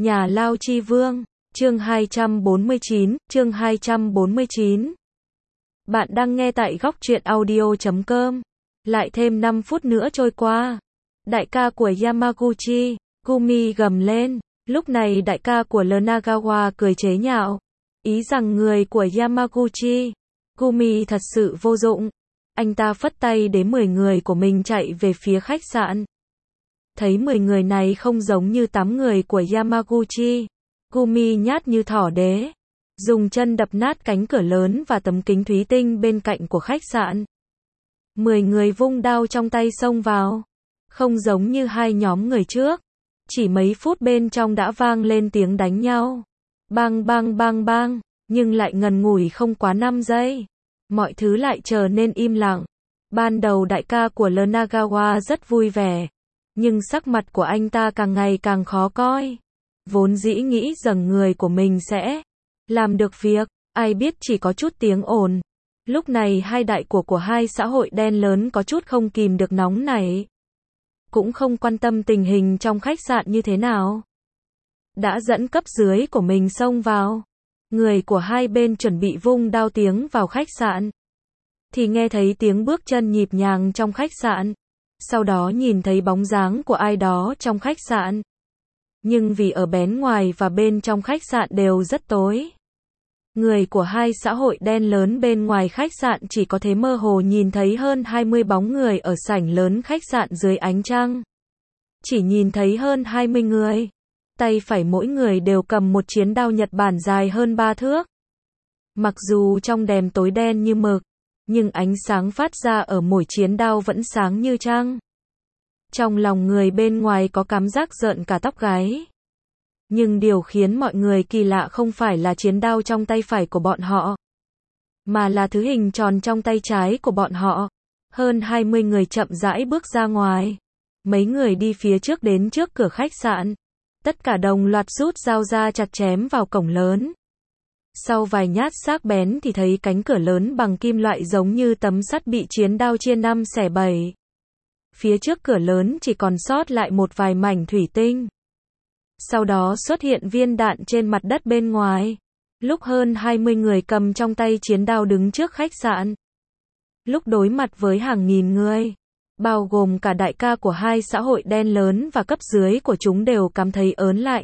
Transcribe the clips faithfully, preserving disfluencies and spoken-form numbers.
Nhà Lao Chi Vương, chương hai trăm bốn mươi chín, chương hai trăm bốn mươi chín. Bạn đang nghe tại góc truyện audio chấm com. Lại thêm năm phút nữa trôi qua. Đại ca của Yamaguchi, Gumi gầm lên. Lúc này đại ca của Lenagawa cười chế nhạo. Ý rằng người của Yamaguchi, Gumi thật sự vô dụng. Anh ta phất tay để mười người của mình chạy về phía khách sạn. Thấy mười người này không giống như tám người của Yamaguchi, Gumi nhát như thỏ đế, dùng chân đập nát cánh cửa lớn và tấm kính thủy tinh bên cạnh của khách sạn. Mười người vung đao trong tay xông vào, không giống như hai nhóm người trước. Chỉ mấy phút bên trong đã vang lên tiếng đánh nhau. Bang bang bang bang, nhưng lại ngần ngủi không quá năm giây. Mọi thứ lại trở nên im lặng. Ban đầu đại ca của Lenagawa rất vui vẻ, nhưng sắc mặt của anh ta càng ngày càng khó coi. Vốn dĩ nghĩ rằng người của mình sẽ làm được việc, ai biết chỉ có chút tiếng ồn. Lúc này hai đại của của hai xã hội đen lớn có chút không kìm được nóng nảy. Cũng không quan tâm tình hình trong khách sạn như thế nào. Đã dẫn cấp dưới của mình xông vào. Người của hai bên chuẩn bị vung đao tiếng vào khách sạn. Thì nghe thấy tiếng bước chân nhịp nhàng trong khách sạn. Sau đó nhìn thấy bóng dáng của ai đó trong khách sạn. Nhưng vì ở bên ngoài và bên trong khách sạn đều rất tối. Người của hai xã hội đen lớn bên ngoài khách sạn chỉ có thể mơ hồ nhìn thấy hơn hai mươi bóng người ở sảnh lớn khách sạn dưới ánh trăng. Chỉ nhìn thấy hơn hai mươi người. Tay phải mỗi người đều cầm một chiến đao Nhật Bản dài hơn ba thước. Mặc dù trong đêm tối đen như mực, nhưng ánh sáng phát ra ở mỗi chiến đao vẫn sáng như trăng. Trong lòng người bên ngoài có cảm giác rợn cả tóc gáy. Nhưng điều khiến mọi người kỳ lạ không phải là chiến đao trong tay phải của bọn họ, mà là thứ hình tròn trong tay trái của bọn họ. Hơn hai mươi người chậm rãi bước ra ngoài. Mấy người đi phía trước đến trước cửa khách sạn. Tất cả đồng loạt rút dao ra chặt chém vào cổng lớn. Sau vài nhát sắc bén thì thấy cánh cửa lớn bằng kim loại giống như tấm sắt bị chiến đao chia năm xẻ bảy. Phía trước cửa lớn chỉ còn sót lại một vài mảnh thủy tinh. Sau đó xuất hiện viên đạn trên mặt đất bên ngoài. Lúc hơn hai mươi người cầm trong tay chiến đao đứng trước khách sạn. Lúc đối mặt với hàng nghìn người, bao gồm cả đại ca của hai xã hội đen lớn và cấp dưới của chúng đều cảm thấy ớn lạnh.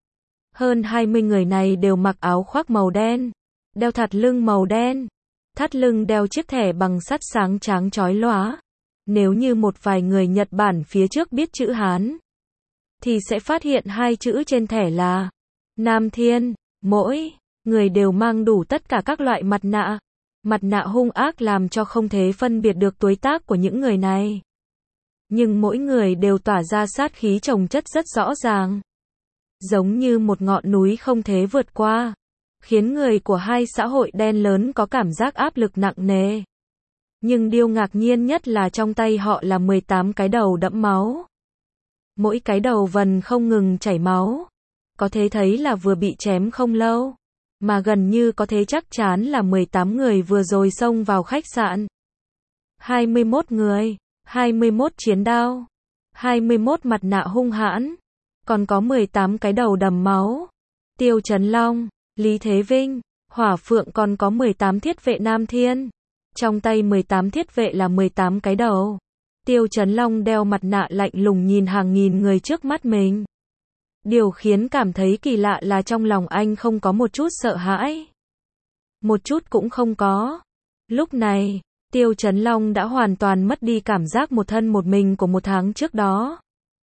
Hơn hai mươi người này đều mặc áo khoác màu đen, đeo thắt lưng màu đen. Thắt lưng đeo chiếc thẻ bằng sắt sáng tráng chói lóa. Nếu như một vài người Nhật Bản phía trước biết chữ Hán, thì sẽ phát hiện hai chữ trên thẻ là Nam Thiên. Mỗi người đều mang đủ tất cả các loại mặt nạ. Mặt nạ hung ác làm cho không thể phân biệt được tuổi tác của những người này. Nhưng mỗi người đều tỏa ra sát khí chồng chất rất rõ ràng. Giống như một ngọn núi không thể vượt qua. Khiến người của hai xã hội đen lớn có cảm giác áp lực nặng nề. Nhưng điều ngạc nhiên nhất là trong tay họ là mười tám cái đầu đẫm máu. Mỗi cái đầu vần không ngừng chảy máu. Có thể thấy là vừa bị chém không lâu. Mà gần như có thể chắc chắn là mười tám người vừa rồi xông vào khách sạn. hai mươi mốt người, hai mươi mốt chiến đao, hai mươi mốt mặt nạ hung hãn, còn có mười tám cái đầu đầm máu. Tiêu Chấn Long, Lý Thế Vinh, Hỏa Phượng còn có mười tám thiết vệ Nam Thiên. Trong tay mười tám thiết vệ là mười tám cái đầu. Tiêu Chấn Long đeo mặt nạ lạnh lùng nhìn hàng nghìn người trước mắt mình. Điều khiến cảm thấy kỳ lạ là trong lòng anh không có một chút sợ hãi. Một chút cũng không có. Lúc này, Tiêu Chấn Long đã hoàn toàn mất đi cảm giác một thân một mình của một tháng trước đó.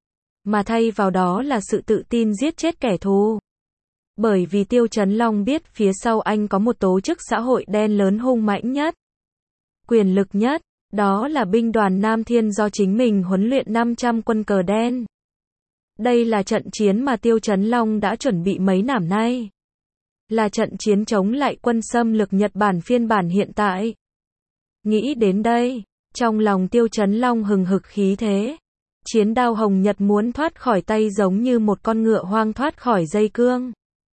Mà thay vào đó là sự tự tin giết chết kẻ thù. Bởi vì Tiêu Chấn Long biết phía sau anh có một tổ chức xã hội đen lớn hung mãnh nhất, quyền lực nhất, đó là binh đoàn Nam Thiên do chính mình huấn luyện năm trăm quân cờ đen. Đây là trận chiến mà Tiêu Chấn Long đã chuẩn bị mấy năm nay. Là trận chiến chống lại quân xâm lược Nhật Bản phiên bản hiện tại. Nghĩ đến đây, trong lòng Tiêu Chấn Long hừng hực khí thế. Chiến đao hồng Nhật muốn thoát khỏi tay giống như một con ngựa hoang thoát khỏi dây cương.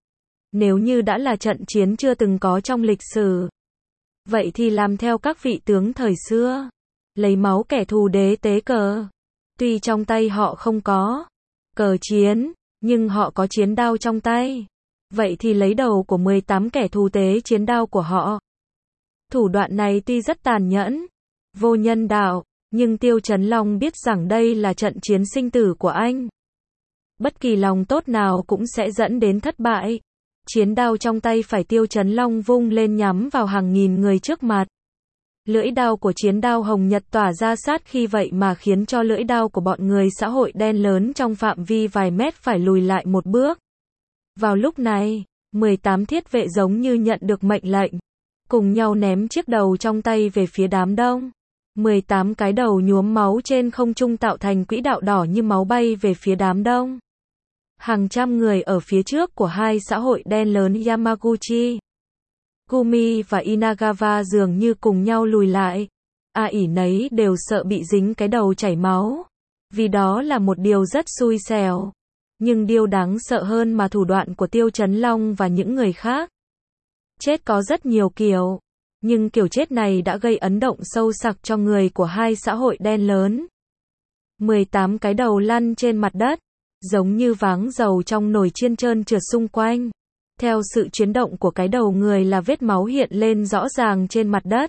Nếu như đã là trận chiến chưa từng có trong lịch sử, vậy thì làm theo các vị tướng thời xưa. Lấy máu kẻ thù đế tế cờ. Tuy trong tay họ không có cờ chiến, Nhưng họ có chiến đao trong tay. Vậy thì lấy đầu của mười tám kẻ thù tế chiến đao của họ. Thủ đoạn này tuy rất tàn nhẫn, vô nhân đạo, nhưng Tiêu Chấn Long biết rằng đây là trận chiến sinh tử của anh. Bất kỳ lòng tốt nào cũng sẽ dẫn đến thất bại. Chiến đao trong tay phải Tiêu Chấn Long vung lên nhắm vào hàng nghìn người trước mặt. Lưỡi đao của chiến đao hồng nhật tỏa ra sát khí vậy mà khiến cho lưỡi đao của bọn người xã hội đen lớn trong phạm vi vài mét phải lùi lại một bước. Vào lúc này, mười tám thiết vệ giống như nhận được mệnh lệnh, cùng nhau ném chiếc đầu trong tay về phía đám đông. mười tám cái đầu nhuốm máu trên không trung tạo thành quỹ đạo đỏ như máu bay về phía đám đông. Hàng trăm người ở phía trước của hai xã hội đen lớn Yamaguchi, Gumi và Inagawa dường như cùng nhau lùi lại. Ai ỷ nấy đều sợ bị dính cái đầu chảy máu, vì đó là một điều rất xui xẻo. Nhưng điều đáng sợ hơn mà thủ đoạn của Tiêu Chấn Long và những người khác. Chết có rất nhiều kiểu, nhưng kiểu chết này đã gây ấn động sâu sắc cho người của hai xã hội đen lớn. mười tám cái đầu lăn trên mặt đất, giống như váng dầu trong nồi chiên trơn trượt xung quanh. Theo sự chuyển động của cái đầu người là vết máu hiện lên rõ ràng trên mặt đất.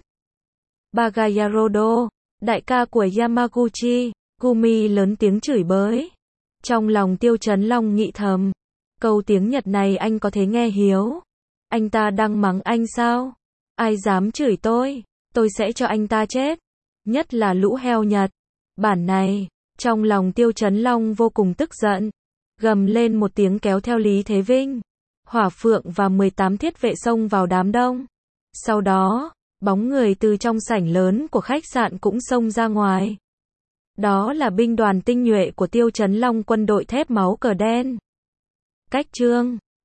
Bagayarodo, đại ca của Yamaguchi, Gumi lớn tiếng chửi bới. Trong lòng Tiêu Chấn Long nghĩ thầm, câu tiếng Nhật này anh có thể nghe hiểu. Anh ta đang mắng anh sao? Ai dám chửi tôi, tôi sẽ cho anh ta chết. Nhất là lũ heo Nhật. Bản này, trong lòng Tiêu Chấn Long vô cùng tức giận. Gầm lên một tiếng kéo theo Lý Thế Vinh, Hỏa Phượng và mười tám thiết vệ xông vào đám đông. Sau đó, bóng người từ trong sảnh lớn của khách sạn cũng xông ra ngoài. Đó là binh đoàn tinh nhuệ của Tiêu Chấn Long, quân đội thép máu cờ đen. Cách chương